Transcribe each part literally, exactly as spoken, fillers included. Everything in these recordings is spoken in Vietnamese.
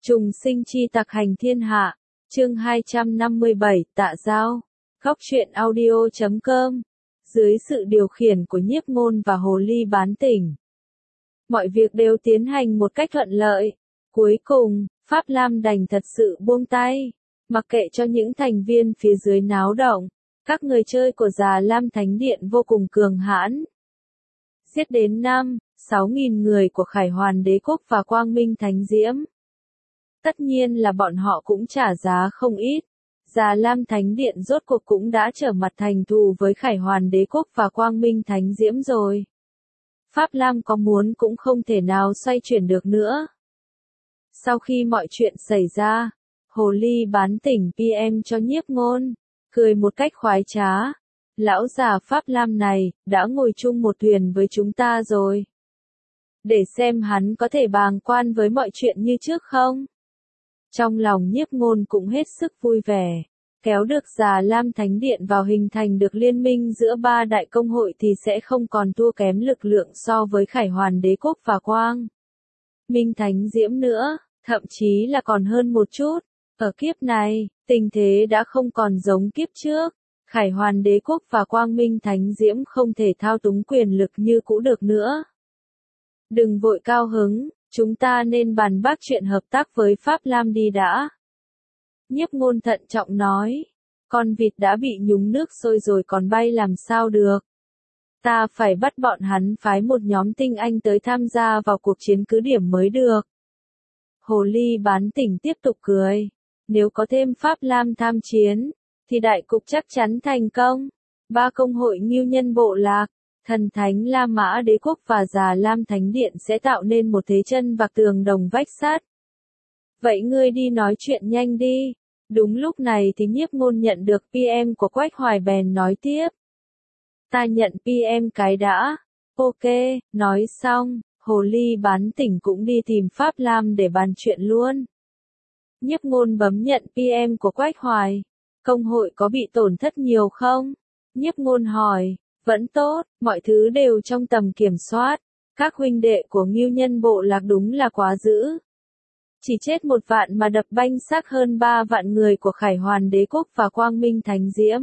Trùng sinh chi tặc hành thiên hạ, chương hai trăm năm mươi bảy, Tạ Giao. Góc truyện audio chấm com. Dưới sự điều khiển của Nhiếp Ngôn và Hồ Ly Bán Tỉnh, mọi việc đều tiến hành một cách thuận lợi. Cuối cùng, Pháp Lam đành thật sự buông tay, mặc kệ cho những thành viên phía dưới náo động. Các người chơi của Già Lam Thánh Điện vô cùng cường hãn, giết đến năm, sáu nghìn người của Khải Hoàn Đế Quốc và Quang Minh Thánh Diễm. Tất nhiên là bọn họ cũng trả giá không ít. Già Lam Thánh Điện rốt cuộc cũng đã trở mặt thành thù với Khải Hoàn Đế Quốc và Quang Minh Thánh Diễm rồi. Pháp Lam có muốn cũng không thể nào xoay chuyển được nữa. Sau khi mọi chuyện xảy ra, Hồ Ly Bán Tỉnh pê em cho Nhiếp Ngôn, cười một cách khoái trá. Lão già Pháp Lam này, đã ngồi chung một thuyền với chúng ta rồi. Để xem hắn có thể bàng quan với mọi chuyện như trước không? Trong lòng Nhiếp Ngôn cũng hết sức vui vẻ. Kéo được Già Lam Thánh Điện vào hình thành được liên minh giữa ba đại công hội thì sẽ không còn thua kém lực lượng so với Khải Hoàn Đế Quốc và Quang Minh Thánh Diễm nữa, thậm chí là còn hơn một chút. Ở kiếp này, tình thế đã không còn giống kiếp trước. Khải Hoàn Đế Quốc và Quang Minh Thánh Diễm không thể thao túng quyền lực như cũ được nữa. Đừng vội cao hứng, chúng ta nên bàn bác chuyện hợp tác với Pháp Lam đi đã. Nhiếp Ngôn thận trọng nói, con vịt đã bị nhúng nước sôi rồi còn bay làm sao được. Ta phải bắt bọn hắn phái một nhóm tinh anh tới tham gia vào cuộc chiến cứ điểm mới được. Hồ Ly Bán Tỉnh tiếp tục cười, nếu có thêm Pháp Lam tham chiến, thì đại cục chắc chắn thành công. Ba công hội Ngưu Nhân Bộ Lạc, Thần Thánh La Mã Đế Quốc và Già Lam Thánh Điện sẽ tạo nên một thế chân vạc tường đồng vách sắt. Vậy ngươi đi nói chuyện nhanh đi. Đúng lúc này thì Nhiếp Ngôn nhận được pê em của Quách Hoài bèn nói tiếp. Ta nhận pê em cái đã. Ok, nói xong, Hồ Ly Bán Tỉnh cũng đi tìm Pháp Lam để bàn chuyện luôn. Nhiếp Ngôn bấm nhận pê em của Quách Hoài. Công hội có bị tổn thất nhiều không? Nhiếp Ngôn hỏi. Vẫn tốt, mọi thứ đều trong tầm kiểm soát. Các huynh đệ của Ngưu Nhân Bộ Lạc đúng là quá dữ. Chỉ chết một vạn mà đập banh xác hơn ba vạn người của Khải Hoàn Đế Quốc và Quang Minh Thánh Diễm.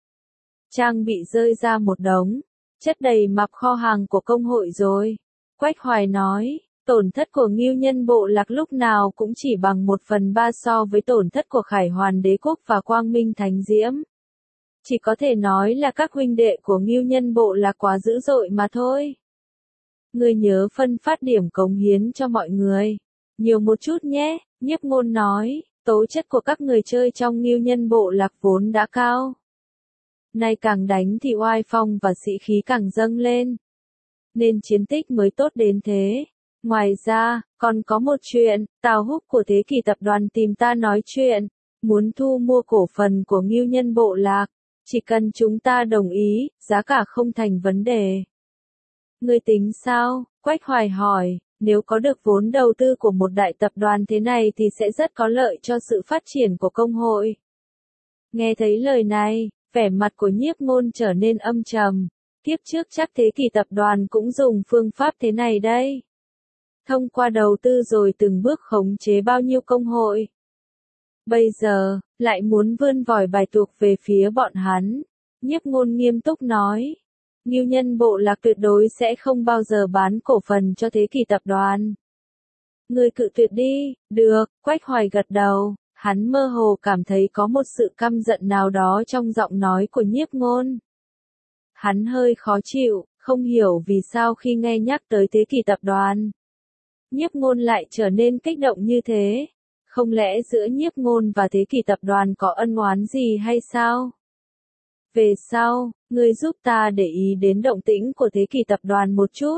Trang bị rơi ra một đống, chất đầy map kho hàng của công hội rồi. Quách Hoài nói, tổn thất của Ngưu Nhân Bộ Lạc lúc nào cũng chỉ bằng một phần ba so với tổn thất của Khải Hoàn Đế Quốc và Quang Minh Thánh Diễm. Chỉ có thể nói là các huynh đệ của Ngưu Nhân Bộ Lạc quá dữ dội mà thôi. Ngươi nhớ phân phát điểm cống hiến cho mọi người. Nhiều một chút nhé, Nhiếp Ngôn nói, tố chất của các người chơi trong Ngưu Nhân Bộ Lạc vốn đã cao. Nay càng đánh thì oai phong và sĩ khí càng dâng lên. Nên chiến tích mới tốt đến thế. Ngoài ra, còn có một chuyện, Tào Húc của Thế Kỷ Tập đoàn tìm ta nói chuyện, muốn thu mua cổ phần của Ngưu Nhân Bộ Lạc. Chỉ cần chúng ta đồng ý, giá cả không thành vấn đề. Ngươi tính sao? Quách Hoài hỏi, nếu có được vốn đầu tư của một đại tập đoàn thế này thì sẽ rất có lợi cho sự phát triển của công hội. Nghe thấy lời này, vẻ mặt của Nhiếp Ngôn trở nên âm trầm. Kiếp trước chắc Thế Kỷ Tập đoàn cũng dùng phương pháp thế này đây. Thông qua đầu tư rồi từng bước khống chế bao nhiêu công hội. Bây giờ, lại muốn vươn vòi bài tuộc về phía bọn hắn. Nhiếp Ngôn nghiêm túc nói. Ngưu Nhân Bộ Lạc tuyệt đối sẽ không bao giờ bán cổ phần cho Thế Kỷ Tập đoàn. Ngươi cự tuyệt đi, được, Quách Hoài gật đầu, hắn mơ hồ cảm thấy có một sự căm giận nào đó trong giọng nói của Nhiếp Ngôn. Hắn hơi khó chịu, không hiểu vì sao khi nghe nhắc tới Thế Kỷ Tập đoàn, Nhiếp Ngôn lại trở nên kích động như thế. Không lẽ giữa Nhiếp Ngôn và Thế Kỷ Tập đoàn có ân oán gì hay sao? Về sau, ngươi giúp ta để ý đến động tĩnh của Thế Kỷ Tập đoàn một chút.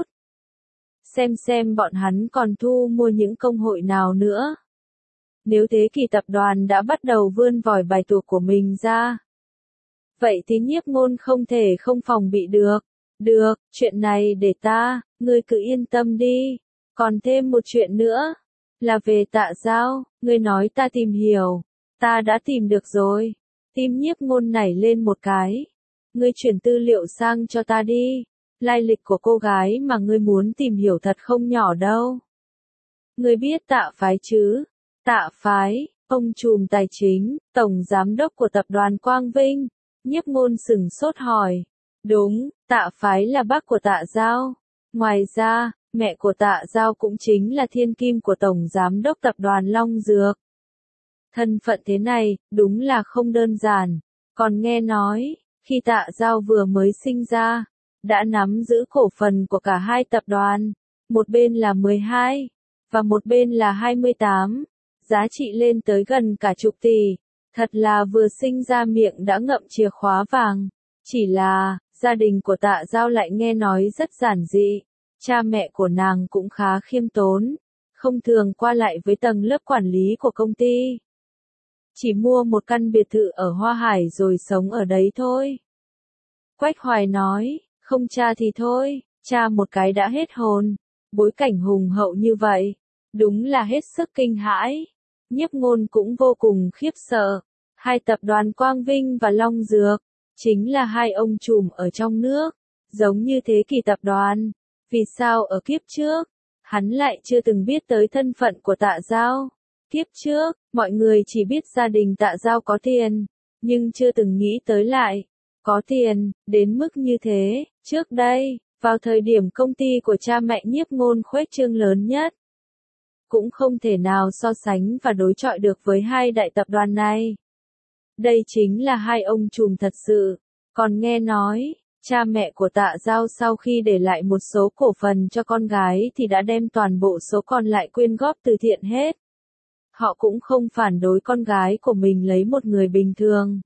Xem xem bọn hắn còn thu mua những công hội nào nữa. Nếu Thế Kỷ Tập đoàn đã bắt đầu vươn vòi bài tuộc của mình ra, vậy thì Nhiếp Ngôn không thể không phòng bị được. Được, chuyện này để ta, ngươi cứ yên tâm đi. Còn thêm một chuyện nữa, là về Tạ Giao, ngươi nói ta tìm hiểu. Ta đã tìm được rồi. Tim Nhiếp Ngôn nảy lên một cái. Ngươi chuyển tư liệu sang cho ta đi. Lai lịch của cô gái mà ngươi muốn tìm hiểu thật không nhỏ đâu. Ngươi biết Tạ phái chứ? Tạ Phái, ông trùm tài chính, tổng giám đốc của tập đoàn Quang Vinh. Nhiếp Ngôn sửng sốt hỏi. Đúng, Tạ Phái là bác của Tạ Giao. Ngoài ra, mẹ của Tạ Giao cũng chính là thiên kim của tổng giám đốc tập đoàn Long Dược. Thân phận thế này, đúng là không đơn giản. Còn nghe nói, khi Tạ Giao vừa mới sinh ra, đã nắm giữ cổ phần của cả hai tập đoàn. Một bên là mười hai, và một bên là hai mươi tám. Giá trị lên tới gần cả chục tỷ. Thật là vừa sinh ra miệng đã ngậm chìa khóa vàng. Chỉ là, gia đình của Tạ Giao lại nghe nói rất giản dị. Cha mẹ của nàng cũng khá khiêm tốn, không thường qua lại với tầng lớp quản lý của công ty. Chỉ mua một căn biệt thự ở Hoa Hải rồi sống ở đấy thôi. Quách Hoài nói, không cha thì thôi, cha một cái đã hết hồn. Bối cảnh hùng hậu như vậy, đúng là hết sức kinh hãi. Nhiếp Ngôn cũng vô cùng khiếp sợ. Hai tập đoàn Quang Vinh và Long Dược, chính là hai ông trùm ở trong nước, giống như thế kỷ tập đoàn. Vì sao ở kiếp trước, hắn lại chưa từng biết tới thân phận của Tạ Giao? Kiếp trước, mọi người chỉ biết gia đình Tạ Giao có tiền, nhưng chưa từng nghĩ tới lại, có tiền, đến mức như thế. Trước đây, vào thời điểm công ty của cha mẹ Nhiếp Ngôn khuếch trương lớn nhất, cũng không thể nào so sánh và đối chọi được với hai đại tập đoàn này. Đây chính là hai ông trùm thật sự. Còn nghe nói, cha mẹ của Tạ Giao sau khi để lại một số cổ phần cho con gái thì đã đem toàn bộ số còn lại quyên góp từ thiện hết. Họ cũng không phản đối con gái của mình lấy một người bình thường.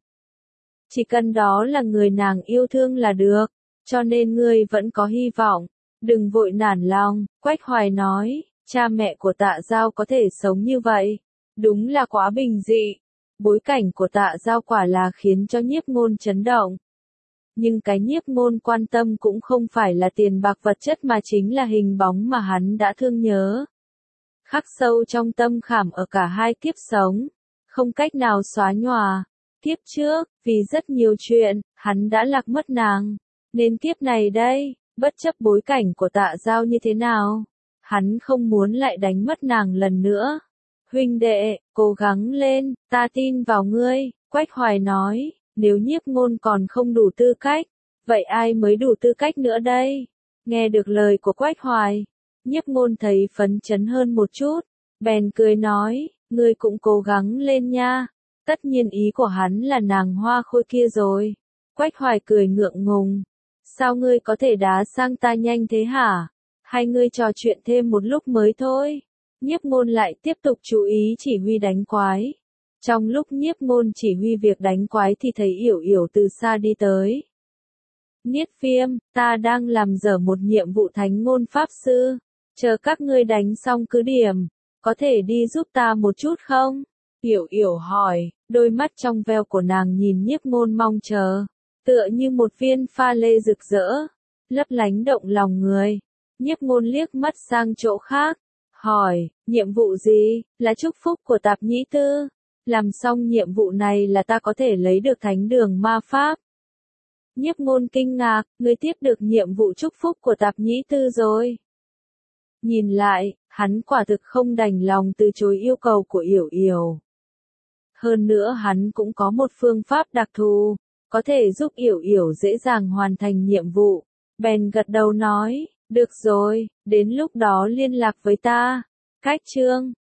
Chỉ cần đó là người nàng yêu thương là được, cho nên ngươi vẫn có hy vọng. Đừng vội nản lòng, Quách Hoài nói, cha mẹ của Tạ Giao có thể sống như vậy. Đúng là quá bình dị. Bối cảnh của Tạ Giao quả là khiến cho Nhiếp Ngôn chấn động. Nhưng cái Nhiếp Ngôn quan tâm cũng không phải là tiền bạc vật chất mà chính là hình bóng mà hắn đã thương nhớ. Khắc sâu trong tâm khảm ở cả hai kiếp sống, không cách nào xóa nhòa. Kiếp trước, vì rất nhiều chuyện, hắn đã lạc mất nàng. Nên kiếp này đây, bất chấp bối cảnh của Tạ Giao như thế nào, hắn không muốn lại đánh mất nàng lần nữa. Huynh đệ, cố gắng lên, ta tin vào ngươi, Quách Hoài nói, nếu Nhiếp Ngôn còn không đủ tư cách, vậy ai mới đủ tư cách nữa đây? Nghe được lời của Quách Hoài, Nhiếp Ngôn thấy phấn chấn hơn một chút, bèn cười nói, ngươi cũng cố gắng lên nha. Tất nhiên ý của hắn là nàng Hoa Khôi kia rồi. Quách Hoài cười ngượng ngùng, sao ngươi có thể đá sang ta nhanh thế hả? Hay ngươi trò chuyện thêm một lúc mới thôi? Nhiếp Ngôn lại tiếp tục chú ý chỉ huy đánh quái. Trong lúc Nhiếp Ngôn chỉ huy việc đánh quái thì thấy Yểu Yểu từ xa đi tới. Niết Viêm, ta đang làm dở một nhiệm vụ thánh ngôn pháp sư. Chờ các ngươi đánh xong cứ điểm, có thể đi giúp ta một chút không? Yểu Yểu hỏi, đôi mắt trong veo của nàng nhìn Nhiếp Ngôn mong chờ, tựa như một viên pha lê rực rỡ, lấp lánh động lòng người. Nhiếp Ngôn liếc mắt sang chỗ khác, hỏi, nhiệm vụ gì? Là chúc phúc của Tạp Nhĩ Tư. Làm xong nhiệm vụ này là ta có thể lấy được thánh đường ma pháp. Nhiếp Ngôn kinh ngạc, ngươi tiếp được nhiệm vụ chúc phúc của Tạp Nhĩ Tư rồi. Nhìn lại, hắn quả thực không đành lòng từ chối yêu cầu của Yểu Yểu. Hơn nữa hắn cũng có một phương pháp đặc thù, có thể giúp Yểu Yểu dễ dàng hoàn thành nhiệm vụ. Bèn gật đầu nói, được rồi, đến lúc đó liên lạc với ta. Cách chương